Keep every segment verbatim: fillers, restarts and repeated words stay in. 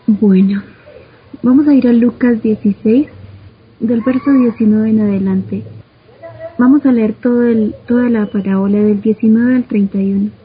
Bueno, vamos a ir a Lucas dieciséis, del verso diecinueve en adelante. Vamos a leer todo el, toda la parábola del diecinueve al treinta y uno.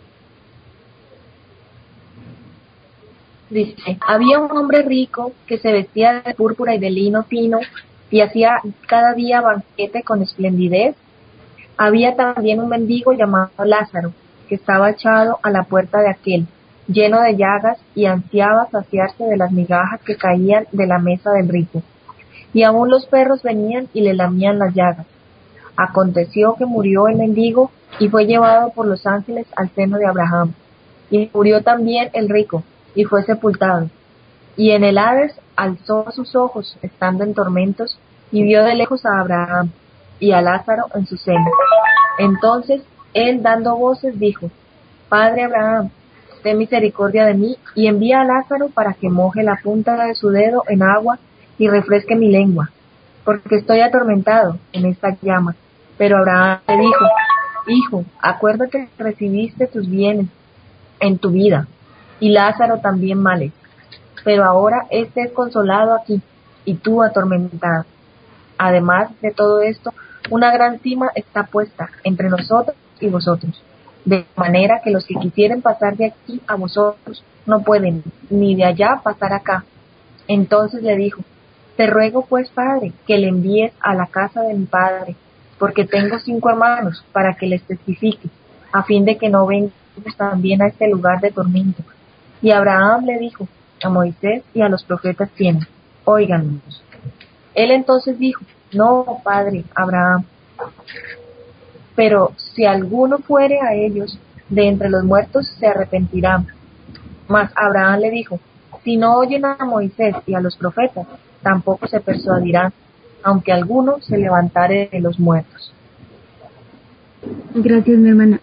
Dice, había un hombre rico que se vestía de púrpura y de lino fino y hacía cada día banquete con esplendidez. Había también un mendigo llamado Lázaro, que estaba echado a la puerta de aquel, lleno de llagas, y ansiaba saciarse de las migajas que caían de la mesa del rico. Y aún los perros venían y le lamían las llagas. Aconteció que murió el mendigo y fue llevado por los ángeles al seno de Abraham. Y murió también el rico y fue sepultado. Y en el Hades alzó sus ojos, estando en tormentos, y vio de lejos a Abraham y a Lázaro en su seno. Entonces él, dando voces, dijo: Padre Abraham, ten misericordia de mí, y envía a Lázaro para que moje la punta de su dedo en agua y refresque mi lengua, porque estoy atormentado en esta llama. Pero Abraham le dijo: Hijo, acuérdate que recibiste tus bienes en tu vida, y Lázaro también males. Pero ahora éste es consolado aquí, y tú atormentado. Además de todo esto, una gran cima está puesta entre nosotros y vosotros, de manera que los que quisieren pasar de aquí a vosotros no pueden, ni de allá pasar acá. Entonces le dijo: Te ruego pues, padre, que le envíes a la casa de mi padre, porque tengo cinco hermanos, para que les testifique, a fin de que no vengan también a este lugar de tormento. Y Abraham le dijo: A Moisés y a los profetas tienen, óiganlos. Él entonces dijo: No, padre Abraham, pero si alguno fuere a ellos de entre los muertos, se arrepentirán. Mas Abraham le dijo: Si no oyen a Moisés y a los profetas, tampoco se persuadirán, aunque alguno se levantare de los muertos. Gracias, mi hermana.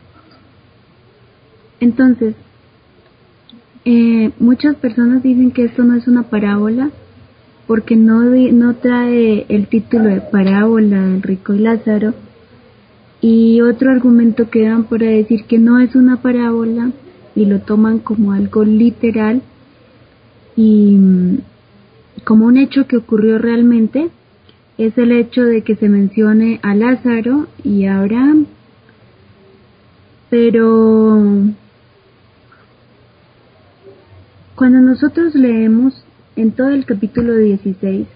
Entonces, eh, muchas personas dicen que esto no es una parábola porque no, di- no trae el título de parábola del rico y Lázaro, y otro argumento que dan para decir que no es una parábola y lo toman como algo literal y mm, como un hecho que ocurrió realmente, es el hecho de que se mencione a Lázaro y a Abraham. Pero cuando nosotros leemos en todo el capítulo dieciséis,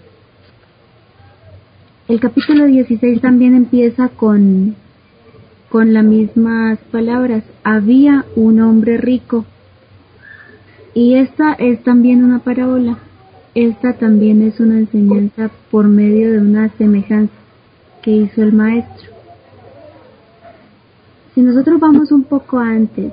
el capítulo dieciséis también empieza con, con las mismas palabras: había un hombre rico. Y esta es también una parábola. Esta también es una enseñanza por medio de una semejanza que hizo el maestro. Si nosotros vamos un poco antes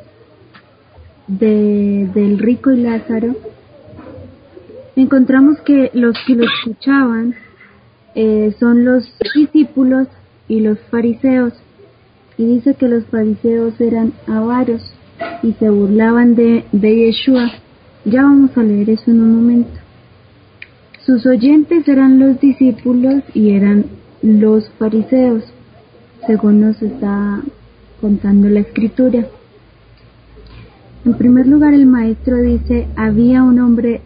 de, del rico y Lázaro, encontramos que los que lo escuchaban eh, son los discípulos y los fariseos. Y dice que los fariseos eran avaros y se burlaban de, de Yeshua. Ya vamos a leer eso en un momento. Sus oyentes eran los discípulos y eran los fariseos, según nos está contando la escritura. En primer lugar, el maestro dice: había un hombre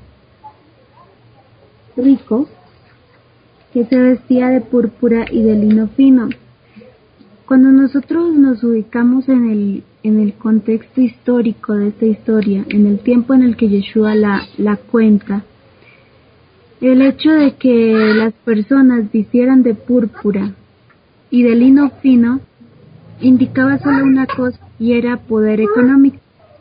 rico que se vestía de púrpura y de lino fino. Cuando nosotros nos ubicamos en el, en el contexto histórico de esta historia, en el tiempo en el que Yeshua la, la cuenta, el hecho de que las personas vistieran de púrpura y de lino fino indicaba solo una cosa, y era poder económico.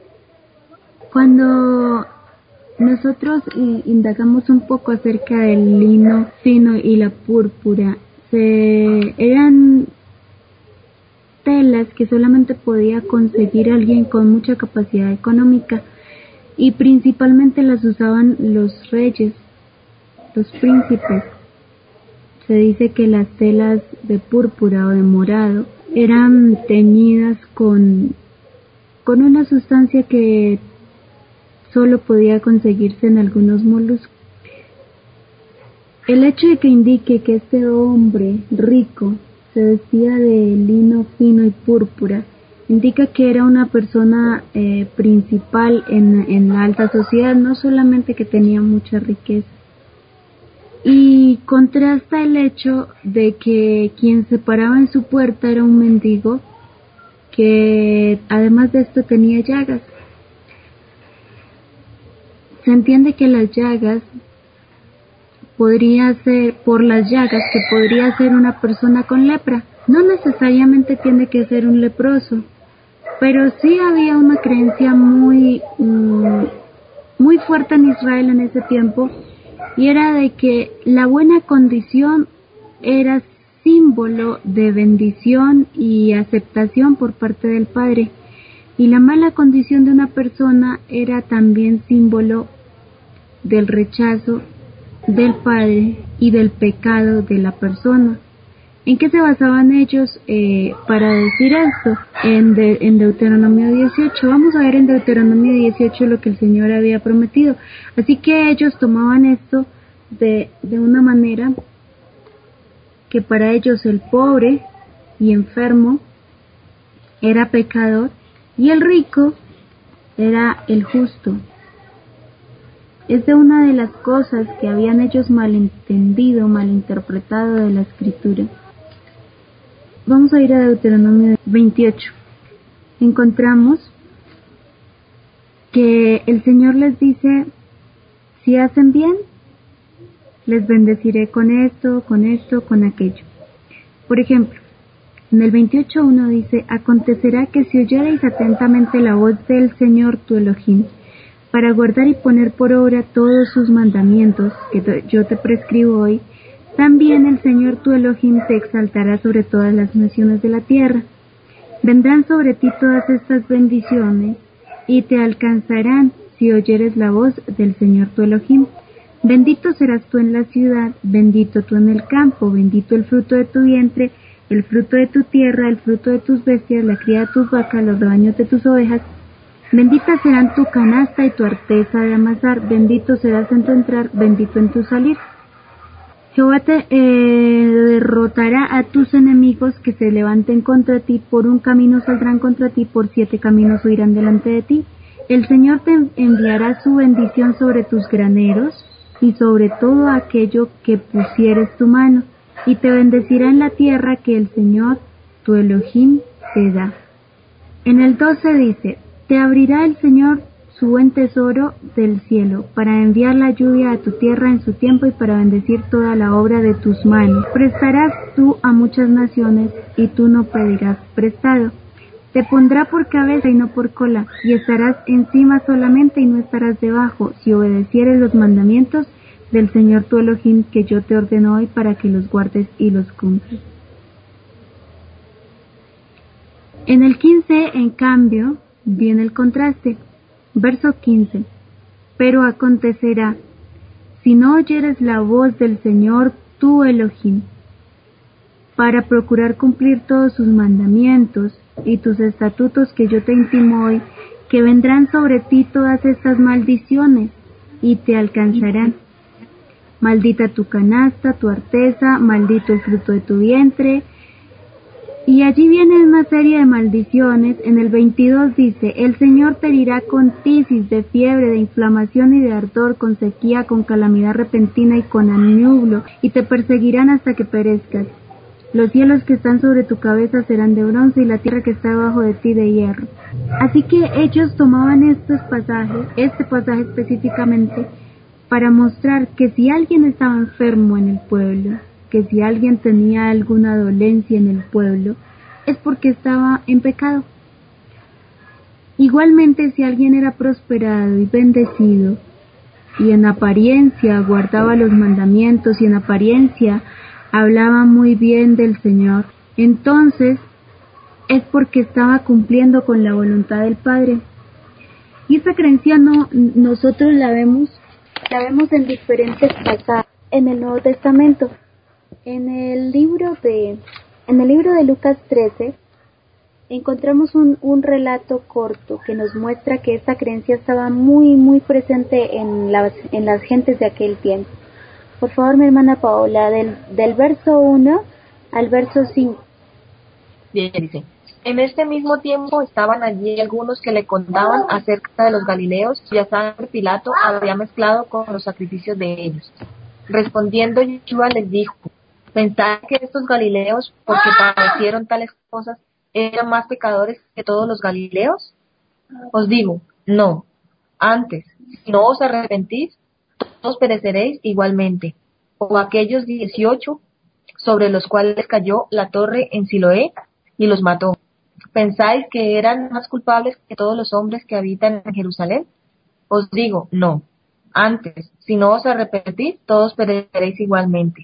Cuando nosotros eh, indagamos un poco acerca del lino fino y la púrpura, se, eran telas que solamente podía conseguir alguien con mucha capacidad económica, y principalmente las usaban los reyes, los príncipes. Se dice que las telas de púrpura o de morado eran teñidas con, con una sustancia que solo podía conseguirse en algunos moluscos. El hecho de que indique que este hombre rico se vestía de lino fino y púrpura indica que era una persona eh, principal en, en la alta sociedad, no solamente que tenía mucha riqueza. Y contrasta el hecho de que quien se paraba en su puerta era un mendigo que además de esto tenía llagas. Se entiende que las llagas podría ser, por las llagas, que podría ser una persona con lepra. No necesariamente tiene que ser un leproso, pero sí había una creencia muy, mm, muy fuerte en Israel en ese tiempo, y era de que la buena condición era símbolo de bendición y aceptación por parte del Padre, y la mala condición de una persona era también símbolo del rechazo del Padre y del pecado de la persona. ¿En qué se basaban ellos eh, para decir esto? En, de, en Deuteronomio dieciocho. Vamos a ver en Deuteronomio dieciocho lo que el Señor había prometido. Así que ellos tomaban esto de, de una manera que para ellos el pobre y enfermo era pecador y el rico era el justo. Es de una de las cosas que habían ellos malentendido, malinterpretado de la Escritura. Vamos a ir a Deuteronomio veintiocho. Encontramos que el Señor les dice, si hacen bien, les bendeciré con esto, con esto, con aquello. Por ejemplo, en el veintiocho uno dice, acontecerá que si oyereis atentamente la voz del Señor tu Elohim, para guardar y poner por obra todos sus mandamientos que yo te prescribo hoy, también el Señor tu Elohim te exaltará sobre todas las naciones de la tierra. Vendrán sobre ti todas estas bendiciones y te alcanzarán si oyeres la voz del Señor tu Elohim. Bendito serás tú en la ciudad, bendito tú en el campo, bendito el fruto de tu vientre, el fruto de tu tierra, el fruto de tus bestias, la cría de tus vacas, los rebaños de tus ovejas. Benditas serán tu canasta y tu arteza de amasar, bendito serás en tu entrar, bendito en tu salir. Jehová te eh, derrotará a tus enemigos que se levanten contra ti, por un camino saldrán contra ti, por siete caminos huirán delante de ti. El Señor te enviará su bendición sobre tus graneros y sobre todo aquello que pusieres tu mano, y te bendecirá en la tierra que el Señor, tu Elohim, te da. En el doce dice, te abrirá el Señor su buen tesoro del cielo, para enviar la lluvia a tu tierra en su tiempo y para bendecir toda la obra de tus manos. Prestarás tú a muchas naciones, y tú no pedirás prestado. Te pondrá por cabeza y no por cola, y estarás encima solamente y no estarás debajo, si obedecieres los mandamientos del Señor tu Elohim que yo te ordeno hoy para que los guardes y los cumplas. En el quince, en cambio, viene el contraste. Verso quince. Pero acontecerá, si no oyeres la voz del Señor tu Elohim, para procurar cumplir todos sus mandamientos y tus estatutos que yo te intimo hoy, que vendrán sobre ti todas estas maldiciones y te alcanzarán. Maldita tu canasta, tu arteza, maldito el fruto de tu vientre. Y allí viene una serie de maldiciones. En el veintidós dice, el Señor te herirá con tisis, de fiebre, de inflamación y de ardor, con sequía, con calamidad repentina y con anublo, y te perseguirán hasta que perezcas. Los cielos que están sobre tu cabeza serán de bronce y la tierra que está debajo de ti de hierro. Así que ellos tomaban estos pasajes, este pasaje específicamente, para mostrar que si alguien estaba enfermo en el pueblo, que si alguien tenía alguna dolencia en el pueblo, es porque estaba en pecado. Igualmente, si alguien era prosperado y bendecido, y en apariencia guardaba los mandamientos, y en apariencia hablaba muy bien del Señor, entonces es porque estaba cumpliendo con la voluntad del Padre. Y esta creencia no, nosotros la vemos, la vemos en diferentes pasajes en el Nuevo Testamento. En el libro de, en el libro de Lucas trece, encontramos un, un relato corto que nos muestra que esta creencia estaba muy, muy presente en las, en las gentes de aquel tiempo. Por favor, mi hermana Paola, del, del verso uno al verso cinco. Bien, dice, En este mismo tiempo estaban allí algunos que le contaban acerca de los Galileos, cuya sangre Pilato había mezclado con los sacrificios de ellos. Respondiendo Yeshua les dijo: ¿pensáis que estos Galileos, porque padecieron tales cosas, eran más pecadores que todos los Galileos? Os digo, no. Antes, si no os arrepentís, todos pereceréis igualmente. O aquellos dieciocho sobre los cuales cayó la torre en Siloé y los mató, ¿pensáis que eran más culpables que todos los hombres que habitan en Jerusalén? Os digo, no. Antes, si no os arrepentís, todos pereceréis igualmente.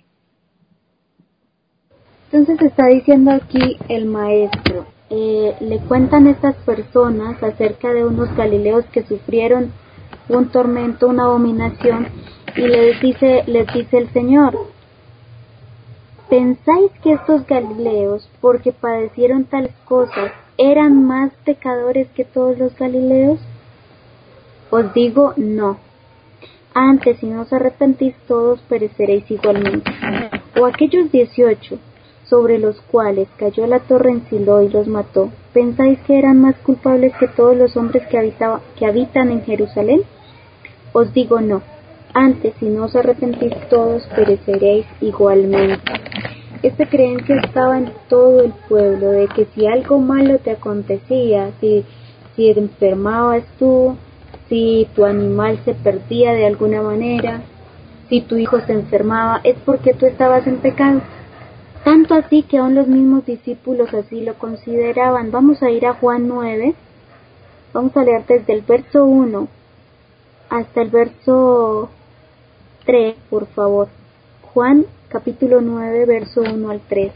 Entonces está diciendo aquí el maestro, eh, le cuentan estas personas acerca de unos galileos que sufrieron un tormento, una abominación, y les dice, les dice el Señor: ¿pensáis que estos galileos, porque padecieron tales cosas, eran más pecadores que todos los galileos? Os digo, no. Antes, si no os arrepentís, todos pereceréis igualmente. O aquellos dieciocho, sobre los cuales cayó la torre en Silo y los mató, ¿pensáis que eran más culpables que todos los hombres que, habitaba, que habitan en Jerusalén? Os digo, no. Antes, si no os arrepentís, todos pereceréis igualmente. Esta creencia estaba en todo el pueblo, de que si algo malo te acontecía, si, si enfermabas tú, si tu animal se perdía de alguna manera, si tu hijo se enfermaba, es porque tú estabas en pecado. Tanto así que aún los mismos discípulos así lo consideraban. Vamos a ir a Juan nueve, vamos a leer desde el verso uno hasta el verso tres, por favor. Juan capítulo nueve, verso uno al tres.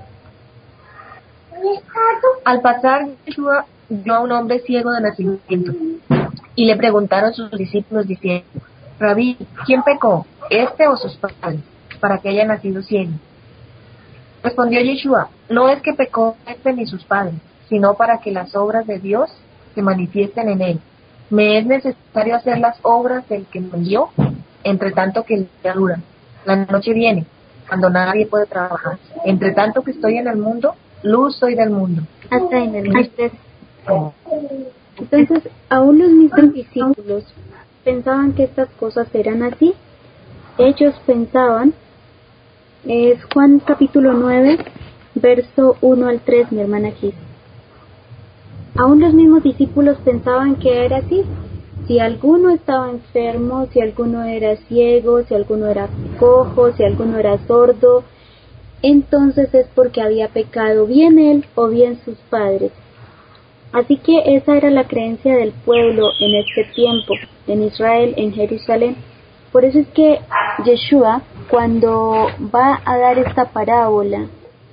Al pasar, Yeshua vio a un hombre ciego de nacimiento, y le preguntaron sus discípulos diciendo: Rabí, ¿quién pecó, este o sus padres, para que haya nacido ciego? Respondió Yeshua: no es que pecó este ni sus padres, sino para que las obras de Dios se manifiesten en él. Me es necesario hacer las obras del que me envió, entre tanto que el día dura. La noche viene, cuando nadie puede trabajar. Entre tanto que estoy en el mundo, luz soy del mundo. Hasta en el tres. Entonces, aún los mismos discípulos pensaban que estas cosas eran así. Ellos pensaban, es Juan capítulo nueve, verso uno al tres, mi hermana Gis. Aún los mismos discípulos pensaban que era así. Si alguno estaba enfermo, si alguno era ciego, si alguno era cojo, si alguno era sordo, entonces es porque había pecado bien él o bien sus padres. Así que esa era la creencia del pueblo en este tiempo, en Israel, en Jerusalén. Por eso es que Yeshua, cuando va a dar esta parábola,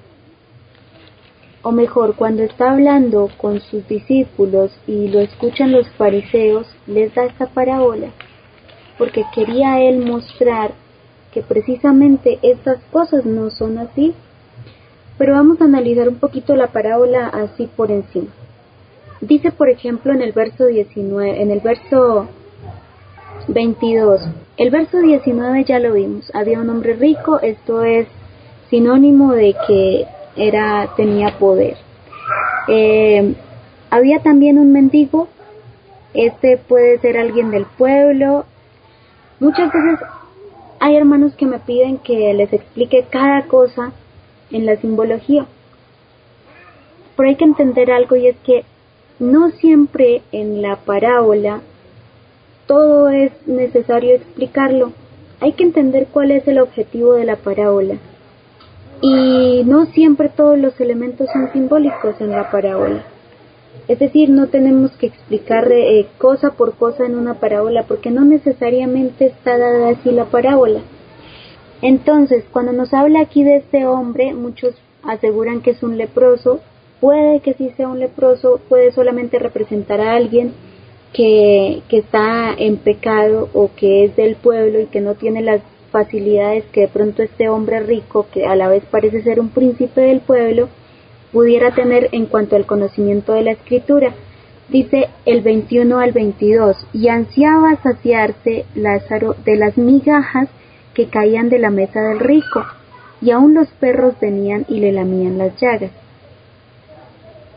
o mejor, cuando está hablando con sus discípulos y lo escuchan los fariseos, les da esta parábola, porque quería él mostrar que precisamente estas cosas no son así. Pero vamos a analizar un poquito la parábola así por encima. Dice, por ejemplo, en el verso diecinueve, en el verso veintidós, el verso diecinueve ya lo vimos, había un hombre rico, esto es sinónimo de que era tenía poder. Eh, había también un mendigo, este puede ser alguien del pueblo. Muchas veces hay hermanos que me piden que les explique cada cosa en la simbología, pero hay que entender algo, y es que no siempre en la parábola todo es necesario explicarlo. Hay que entender cuál es el objetivo de la parábola. Y no siempre todos los elementos son simbólicos en la parábola. Es decir, no tenemos que explicar eh, cosa por cosa en una parábola, porque no necesariamente está dada así la parábola. Entonces, cuando nos habla aquí de este hombre, muchos aseguran que es un leproso. Puede que sí sea un leproso, puede solamente representar a alguien que, que está en pecado o que es del pueblo y que no tiene las facilidades que de pronto este hombre rico, que a la vez parece ser un príncipe del pueblo, pudiera tener en cuanto al conocimiento de la escritura. Dice el veintiuno al veintidós, y ansiaba saciarse Lázaro de las migajas que caían de la mesa del rico, y aún los perros venían y le lamían las llagas.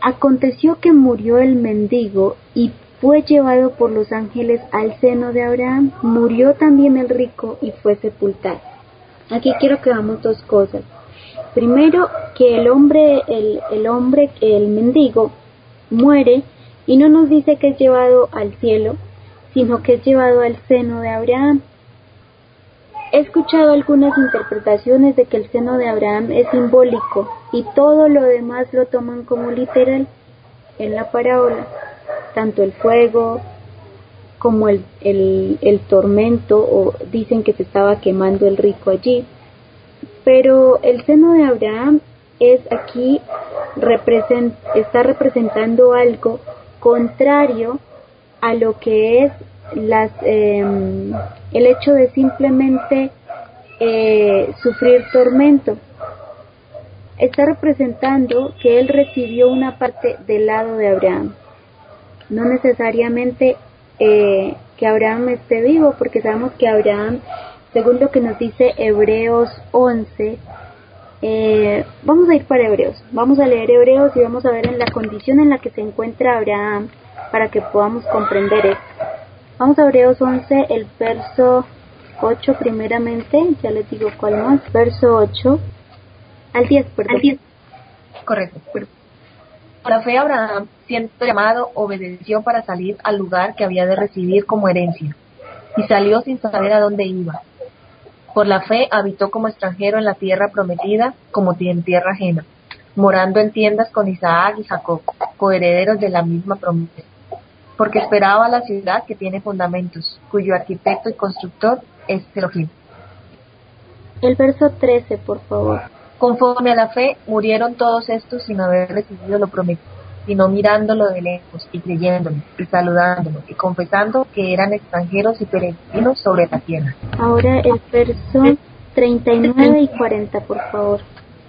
Aconteció que murió el mendigo y fue llevado por los ángeles al seno de Abraham. Murió también el rico y fue sepultado. Aquí quiero que veamos dos cosas. Primero, que el hombre, el, el hombre, el mendigo, muere y no nos dice que es llevado al cielo, sino que es llevado al seno de Abraham. He escuchado algunas interpretaciones de que el seno de Abraham es simbólico y todo lo demás lo toman como literal en la parábola, tanto el fuego como el, el, el tormento, o dicen que se estaba quemando el rico allí. Pero el seno de Abraham es aquí, represent, está representando algo contrario a lo que es las, eh, el hecho de simplemente eh, sufrir tormento. Está representando que él recibió una parte del lado de Abraham, no necesariamente eh, que Abraham esté vivo, porque sabemos que Abraham, según lo que nos dice Hebreos once, eh, vamos a ir para Hebreos, vamos a leer Hebreos y vamos a ver en la condición en la que se encuentra Abraham para que podamos comprender esto. Vamos a Hebreos once, el verso ocho primeramente, ya les digo cuál más, verso ocho al diez, perdón. Al diez. Correcto. Por la fe Abraham, siendo llamado, obedeció para salir al lugar que había de recibir como herencia, y salió sin saber a dónde iba. Por la fe habitó como extranjero en la tierra prometida, como en tierra ajena, morando en tiendas con Isaac y Jacob, coherederos de la misma promesa, porque esperaba la ciudad que tiene fundamentos, cuyo arquitecto y constructor es Elohim. El verso trece, por favor. Conforme a la fe, murieron todos estos sin haber recibido lo prometido, sino mirándolo de lejos y creyéndolo y saludándolo y confesando que eran extranjeros y peregrinos sobre la tierra. Ahora el verso treinta y nueve y cuarenta, por favor.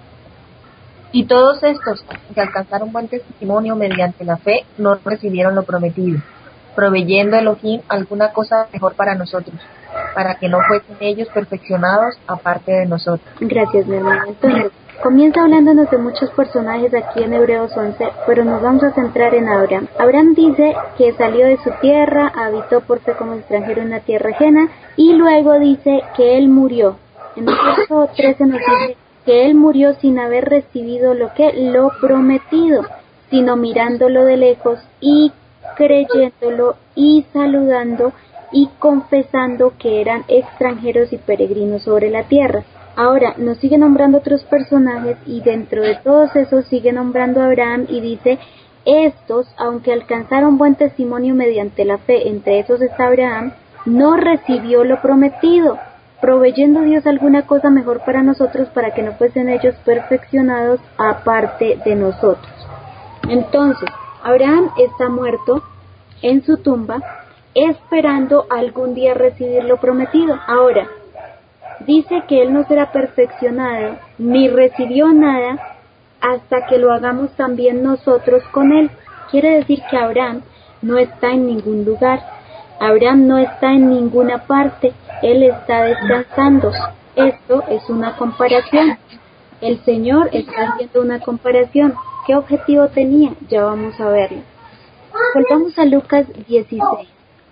Y todos estos, que alcanzaron buen testimonio mediante la fe, no recibieron lo prometido, proveyendo Elohim alguna cosa mejor para nosotros, para que no fuesen ellos perfeccionados aparte de nosotros. Gracias, mi hermano. Entonces, comienza hablándonos de muchos personajes aquí en Hebreos once, pero nos vamos a centrar en Abraham. Abraham dice que salió de su tierra, habitó por fe como extranjero en una tierra ajena, y luego dice que él murió. En el verso trece nos dice que él murió sin haber recibido lo que lo prometido, sino mirándolo de lejos y creyéndolo y saludando y confesando que eran extranjeros y peregrinos sobre la tierra. Ahora nos sigue nombrando otros personajes y dentro de todos esos sigue nombrando a Abraham y dice: estos, aunque alcanzaron buen testimonio mediante la fe, entre esos está Abraham, no recibió lo prometido, proveyendo Dios alguna cosa mejor para nosotros, para que no fuesen ellos perfeccionados aparte de nosotros. Entonces, Abraham está muerto en su tumba, esperando algún día recibir lo prometido. Ahora, dice que él no será perfeccionado, ni recibió nada, hasta que lo hagamos también nosotros con él. Quiere decir que Abraham no está en ningún lugar, Abraham no está en ninguna parte, él está descansando. Esto es una comparación. El Señor está haciendo una comparación. ¿Qué objetivo tenía? Ya vamos a verlo. Volvamos a Lucas dieciséis.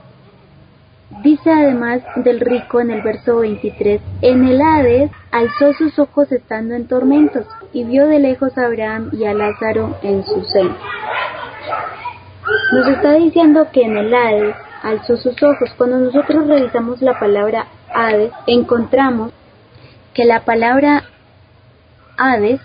Dice además del rico en el verso veintitrés: en el Hades alzó sus ojos estando en tormentos, y vio de lejos a Abraham y a Lázaro en su seno. Nos está diciendo que en el Hades alzó sus ojos. Cuando nosotros revisamos la palabra Hades, encontramos que la palabra Hades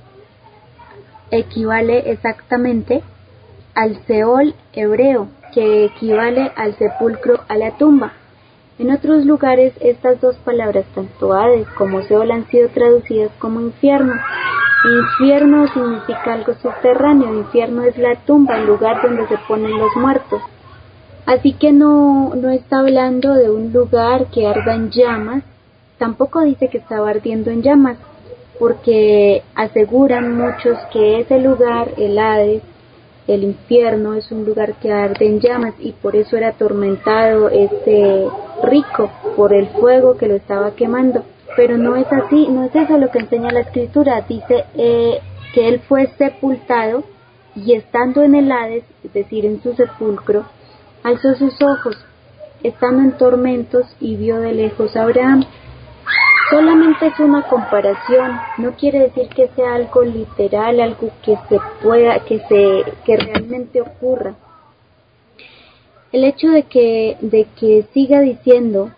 equivale exactamente al Seol hebreo, que equivale al sepulcro, a la tumba. En otros lugares estas dos palabras, tanto Hades como Seol, han sido traducidas como infierno. Infierno significa algo subterráneo, infierno es la tumba, el lugar donde se ponen los muertos. Así que no, no está hablando de un lugar que arda en llamas, tampoco dice que estaba ardiendo en llamas, porque aseguran muchos que ese lugar, el Hades, el infierno, es un lugar que arde en llamas, y por eso era atormentado este rico por el fuego que lo estaba quemando. Pero no es así, no es eso lo que enseña la Escritura. Dice eh, que él fue sepultado y estando en el Hades, es decir, en su sepulcro, alzó sus ojos, estando en tormentos, y vio de lejos a Abraham. Solamente es una comparación, no quiere decir que sea algo literal, algo que se pueda, que se, que realmente ocurra. El hecho de que, de que siga diciendo,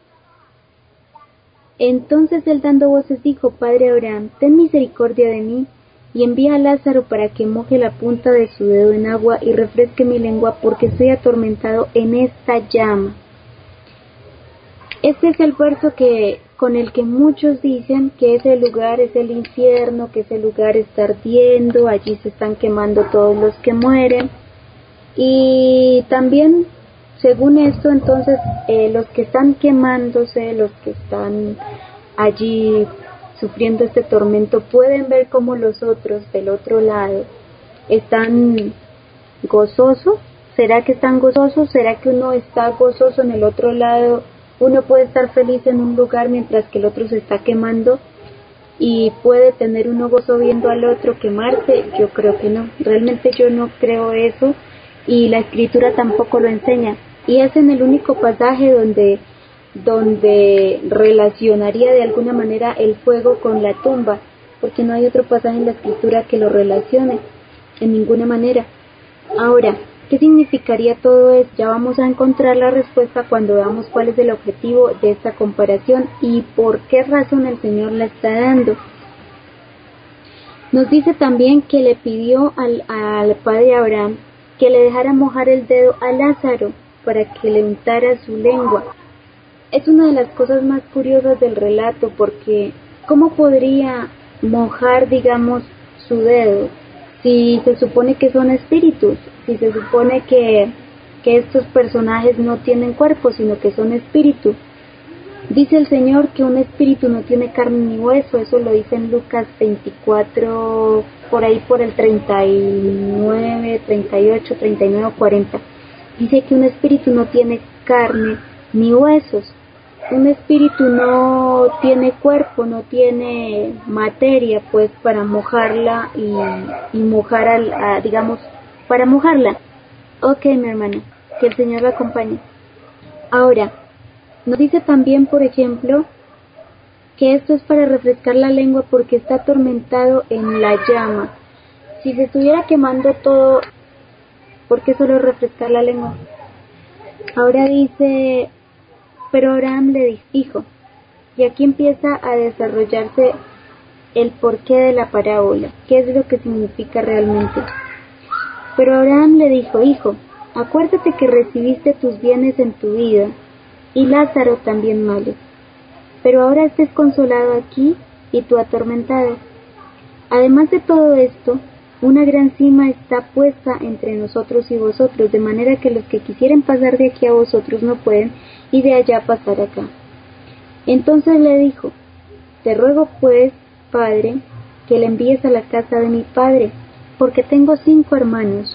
entonces él dando voces dijo, Padre Abraham, ten misericordia de mí, y envía a Lázaro para que moje la punta de su dedo en agua y refresque mi lengua, porque estoy atormentado en esta llama. Este es el verso que, con el que muchos dicen que ese lugar es el infierno, que ese lugar está ardiendo, allí se están quemando todos los que mueren. Y también, según esto, entonces, eh, los que están quemándose, los que están allí sufriendo este tormento, pueden ver cómo los otros del otro lado están gozosos. ¿Será que están gozosos? ¿Será que uno está gozoso en el otro lado? Uno puede estar feliz en un lugar mientras que el otro se está quemando, y puede tener uno gozo viendo al otro quemarse. Yo creo que no, realmente yo no creo eso, y la escritura tampoco lo enseña, y es en el único pasaje donde donde relacionaría de alguna manera el fuego con la tumba, porque no hay otro pasaje en la escritura que lo relacione en ninguna manera. Ahora, ¿qué significaría todo esto? Ya vamos a encontrar la respuesta cuando veamos cuál es el objetivo de esta comparación y por qué razón el Señor la está dando. Nos dice también que le pidió al, al padre Abraham que le dejara mojar el dedo a Lázaro para que le untara su lengua. Es una de las cosas más curiosas del relato, porque ¿cómo podría mojar, digamos, su dedo si se supone que son espíritus? Si se supone que, que estos personajes no tienen cuerpo, sino que son espíritus. Dice el Señor que un espíritu no tiene carne ni hueso, eso lo dice en Lucas veinticuatro, por ahí por el treinta y nueve, treinta y ocho, treinta y nueve, cuarenta. Dice que un espíritu no tiene carne ni huesos. Un espíritu no tiene cuerpo, no tiene materia, pues, para mojarla y, y mojar, al, a, digamos, para mojarla. Ok, mi hermana, que el Señor la acompañe. Ahora, nos dice también, por ejemplo, que esto es para refrescar la lengua porque está atormentado en la llama. Si se estuviera quemando todo, ¿por qué solo refrescar la lengua? Ahora dice, pero Abraham le dijo, y aquí empieza a desarrollarse el porqué de la parábola, qué es lo que significa realmente. Pero Abraham le dijo, hijo, acuérdate que recibiste tus bienes en tu vida, y Lázaro también males, pero ahora estés consolado aquí y tú atormentado. Además de todo esto, una gran cima está puesta entre nosotros y vosotros, de manera que los que quisieren pasar de aquí a vosotros no pueden, y de allá pasar acá. Entonces le dijo, te ruego pues, padre, que le envíes a la casa de mi padre, porque tengo cinco hermanos,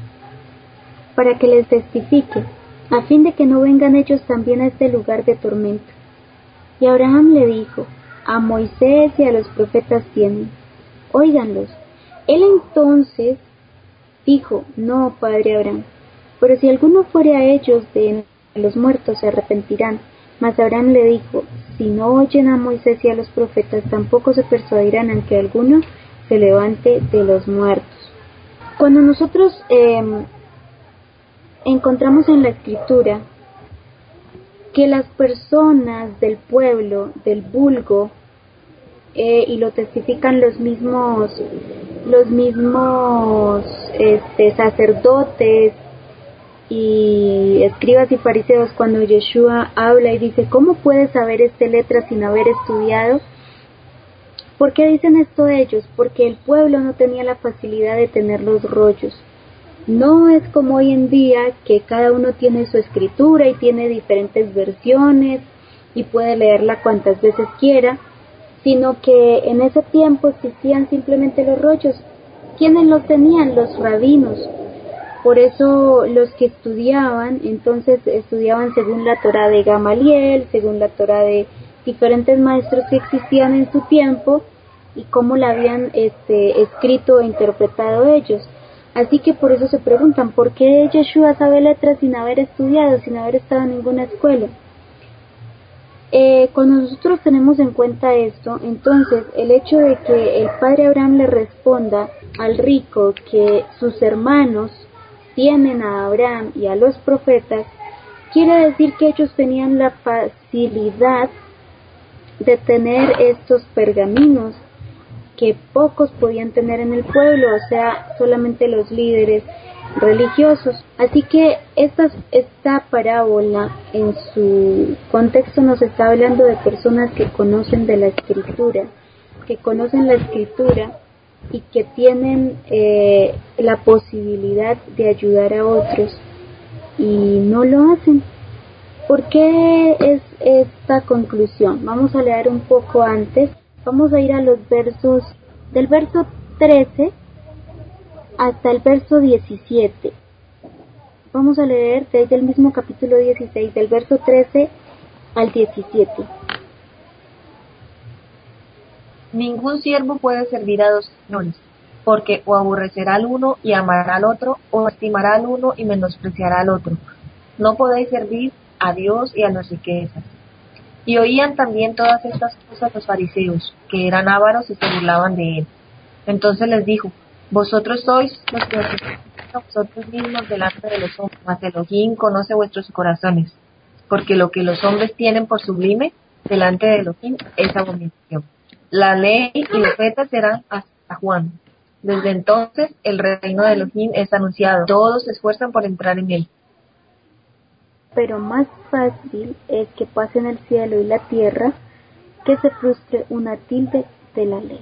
para que les testifique, a fin de que no vengan ellos también a este lugar de tormento. Y Abraham le dijo, a Moisés y a los profetas tienen, óiganlos. Él entonces dijo, no, padre Abraham, pero si alguno fuere a ellos de los muertos se arrepentirán. Mas Abraham le dijo, si no oyen a Moisés y a los profetas, tampoco se persuadirán aunque alguno se levante de los muertos. Cuando nosotros eh, encontramos en la escritura que las personas del pueblo, del vulgo, eh, y lo testifican los mismos, los mismos este, sacerdotes y escribas y fariseos, cuando Yeshua habla y dice, ¿cómo puede saber este letra sin haber estudiado? ¿Por qué dicen esto ellos? Porque el pueblo no tenía la facilidad de tener los rollos. No es como hoy en día que cada uno tiene su escritura y tiene diferentes versiones y puede leerla cuantas veces quiera, sino que en ese tiempo existían simplemente los rollos. ¿Quiénes los tenían? Los rabinos. Por eso los que estudiaban, entonces estudiaban según la Torá de Gamaliel, según la Torá de diferentes maestros que existían en su tiempo y cómo la habían este, escrito e interpretado ellos. Así que por eso se preguntan, ¿por qué Yeshua sabe letras sin haber estudiado, sin haber estado en ninguna escuela? Eh, cuando nosotros tenemos en cuenta esto, entonces el hecho de que el padre Abraham le responda al rico que sus hermanos tienen a Abraham y a los profetas, quiere decir que ellos tenían la facilidad de tener estos pergaminos que pocos podían tener en el pueblo, o sea, solamente los líderes religiosos. Así que esta, esta parábola en su contexto nos está hablando de personas que conocen de la escritura, que conocen la escritura y que tienen eh, la posibilidad de ayudar a otros y no lo hacen. ¿Por qué es esta conclusión? Vamos a leer un poco antes. Vamos a ir a los versos del verso trece hasta el verso diecisiete. Vamos a leer desde el mismo capítulo dieciséis, del verso trece al diecisiete. Ningún siervo puede servir a dos señores, porque o aborrecerá al uno y amará al otro, o estimará al uno y menospreciará al otro. No podéis servir a Dios y a las riquezas. Y oían también todas estas cosas los fariseos, que eran ávaros y se burlaban de él. Entonces les dijo: vosotros sois los que os a vosotros mismos delante de los hombres, mas Elohim conoce vuestros corazones, porque lo que los hombres tienen por sublime delante de Elohim es abominación. La ley y los profetas serán hasta Juan. Desde entonces el reino de Elohim es anunciado, todos se esfuerzan por entrar en él. Pero más fácil es que pasen el cielo y la tierra que se frustre una tilde de la ley.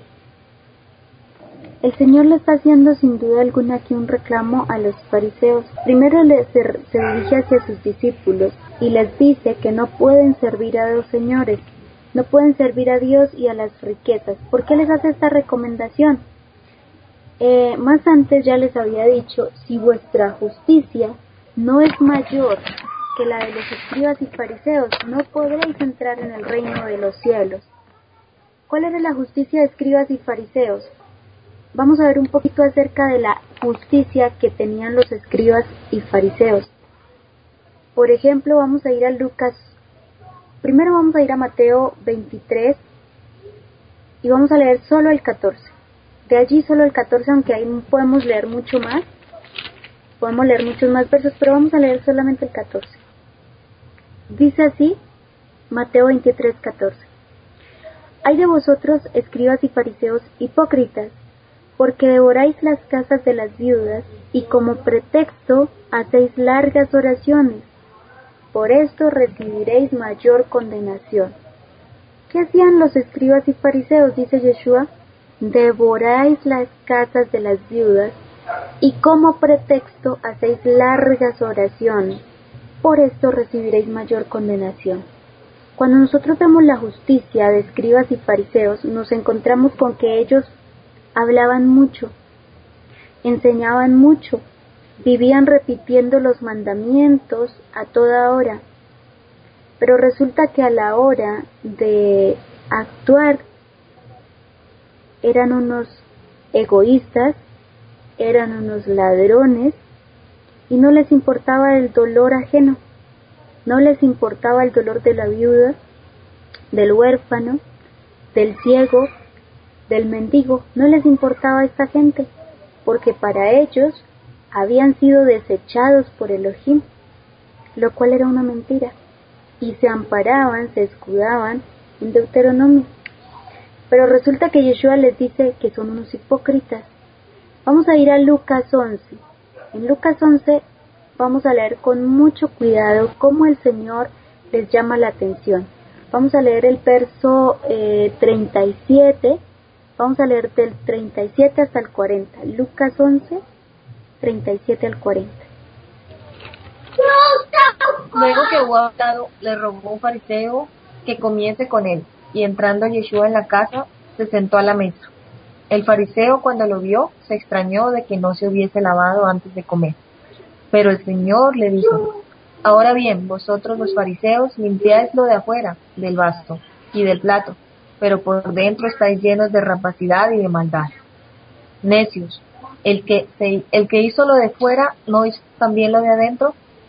El Señor le está haciendo sin duda alguna aquí un reclamo a los fariseos. Primero le, se, se dirige hacia sus discípulos y les dice que no pueden servir a dos señores, no pueden servir a Dios y a las riquezas. ¿Por qué les hace esta recomendación? Eh, más antes ya les había dicho, si vuestra justicia no es mayor que la de los escribas y fariseos, no podréis entrar en el reino de los cielos. ¿Cuál era la justicia de escribas y fariseos? Vamos a ver un poquito acerca de la justicia que tenían los escribas y fariseos. Por ejemplo, vamos a ir a Lucas, primero vamos a ir a Mateo veintitrés y vamos a leer solo el catorce. De allí solo el catorce, aunque ahí podemos leer mucho más, podemos leer muchos más versos, pero vamos a leer solamente el catorce. Dice así, Mateo veintitrés, catorce. Hay de vosotros, escribas y fariseos, hipócritas, porque devoráis las casas de las viudas, y como pretexto hacéis largas oraciones. Por esto recibiréis mayor condenación. ¿Qué hacían los escribas y fariseos? Dice Yeshua, devoráis las casas de las viudas, y como pretexto hacéis largas oraciones. Por esto recibiréis mayor condenación. Cuando nosotros vemos la justicia de escribas y fariseos, nos encontramos con que ellos hablaban mucho, enseñaban mucho, vivían repitiendo los mandamientos a toda hora, pero resulta que a la hora de actuar eran unos egoístas, eran unos ladrones, y no les importaba el dolor ajeno, no les importaba el dolor de la viuda, del huérfano, del ciego, del mendigo, no les importaba a esta gente, porque para ellos habían sido desechados por Elohim, lo cual era una mentira, y se amparaban, se escudaban en Deuteronomio. Pero resulta que Yeshua les dice que son unos hipócritas. Vamos a ir a Lucas once. En Lucas once vamos a leer con mucho cuidado cómo el Señor les llama la atención. Vamos a leer el verso eh, treinta y siete, vamos a leer del treinta y siete hasta el cuarenta. Lucas once, treinta y siete al cuarenta. Luego que hubo hablado, le rogó un fariseo que comiese con él, y entrando Yeshua en la casa, se sentó a la mesa. El fariseo, cuando lo vio, se extrañó de que no se hubiese lavado antes de comer. Pero el Señor le dijo: ahora bien, vosotros los fariseos limpiáis lo de afuera, del vaso y del plato, pero por dentro estáis llenos de rapacidad y de maldad. Necios, El que, se, el que hizo lo de fuera, ¿no hizo también lo de adentro?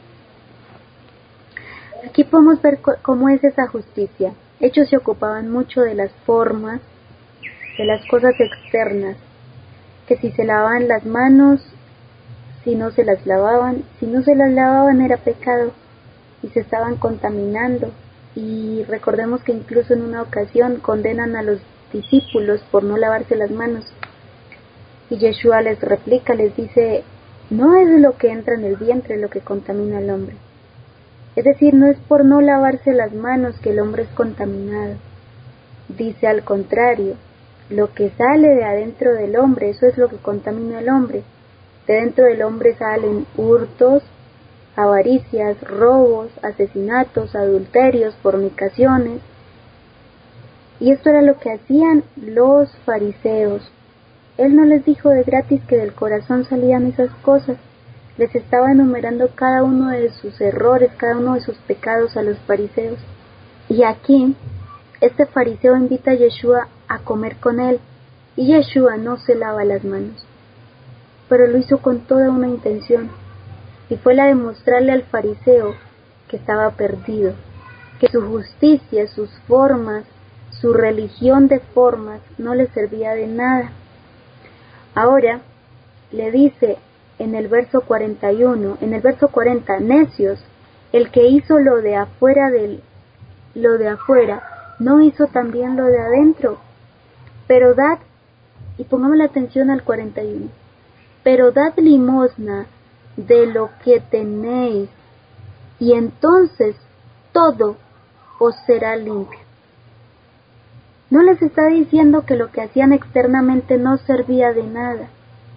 Aquí podemos ver cómo es esa justicia. Ellos se ocupaban mucho de las formas, de las cosas externas, que si se lavaban las manos, si no se las lavaban, si no se las lavaban era pecado y se estaban contaminando. Y recordemos que incluso en una ocasión condenan a los discípulos por no lavarse las manos. Y Yeshua les replica, les dice, no es lo que entra en el vientre lo que contamina al hombre. Es decir, no es por no lavarse las manos que el hombre es contaminado. Dice al contrario, lo que sale de adentro del hombre, eso es lo que contamina al hombre. De dentro del hombre salen hurtos, avaricias, robos, asesinatos, adulterios, fornicaciones. Y esto era lo que hacían los fariseos. Él no les dijo de gratis que del corazón salían esas cosas. Les estaba enumerando cada uno de sus errores, cada uno de sus pecados a los fariseos. Y aquí, este fariseo invita a Yeshua a comer con él, y Yeshua no se lava las manos, pero lo hizo con toda una intención, y fue la de mostrarle al fariseo que estaba perdido, que su justicia, sus formas, su religión de formas no le servía de nada. Ahora le dice en el verso cuarenta y uno, en el verso cuarenta, necios, el que hizo lo de afuera del, lo de afuera, no hizo también lo de adentro. Pero dad, y pongamos la atención al cuarenta y uno, pero dad limosna de lo que tenéis, y entonces todo os será limpio. No les está diciendo que lo que hacían externamente no servía de nada,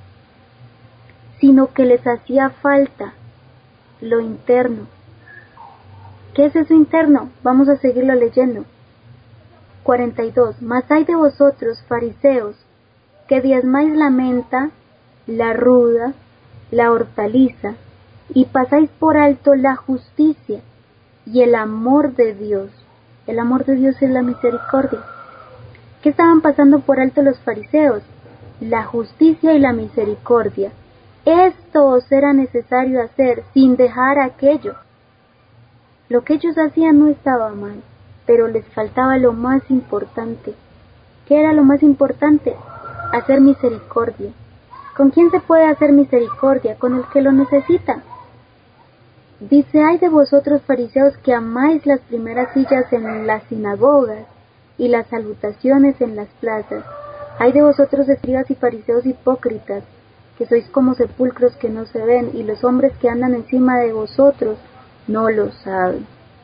sino que les hacía falta lo interno. ¿Qué es eso interno? Vamos a seguirlo leyendo. cuarenta y dos. Mas hay de vosotros, fariseos, que diezmáis la menta, la ruda, la hortaliza, y pasáis por alto la justicia y el amor de Dios. El amor de Dios es la misericordia. ¿Qué estaban pasando por alto los fariseos? La justicia y la misericordia. Esto os era necesario hacer sin dejar aquello. Lo que ellos hacían no estaba mal, pero les faltaba lo más importante. ¿Qué era lo más importante? Hacer misericordia. ¿Con quién se puede hacer misericordia? Con el que lo necesita. Dice, ay de vosotros fariseos que amáis las primeras sillas en las sinagogas y las salutaciones en las plazas. Ay de vosotros escribas y fariseos hipócritas, que sois como sepulcros que no se ven, y los hombres que andan encima de vosotros no lo saben.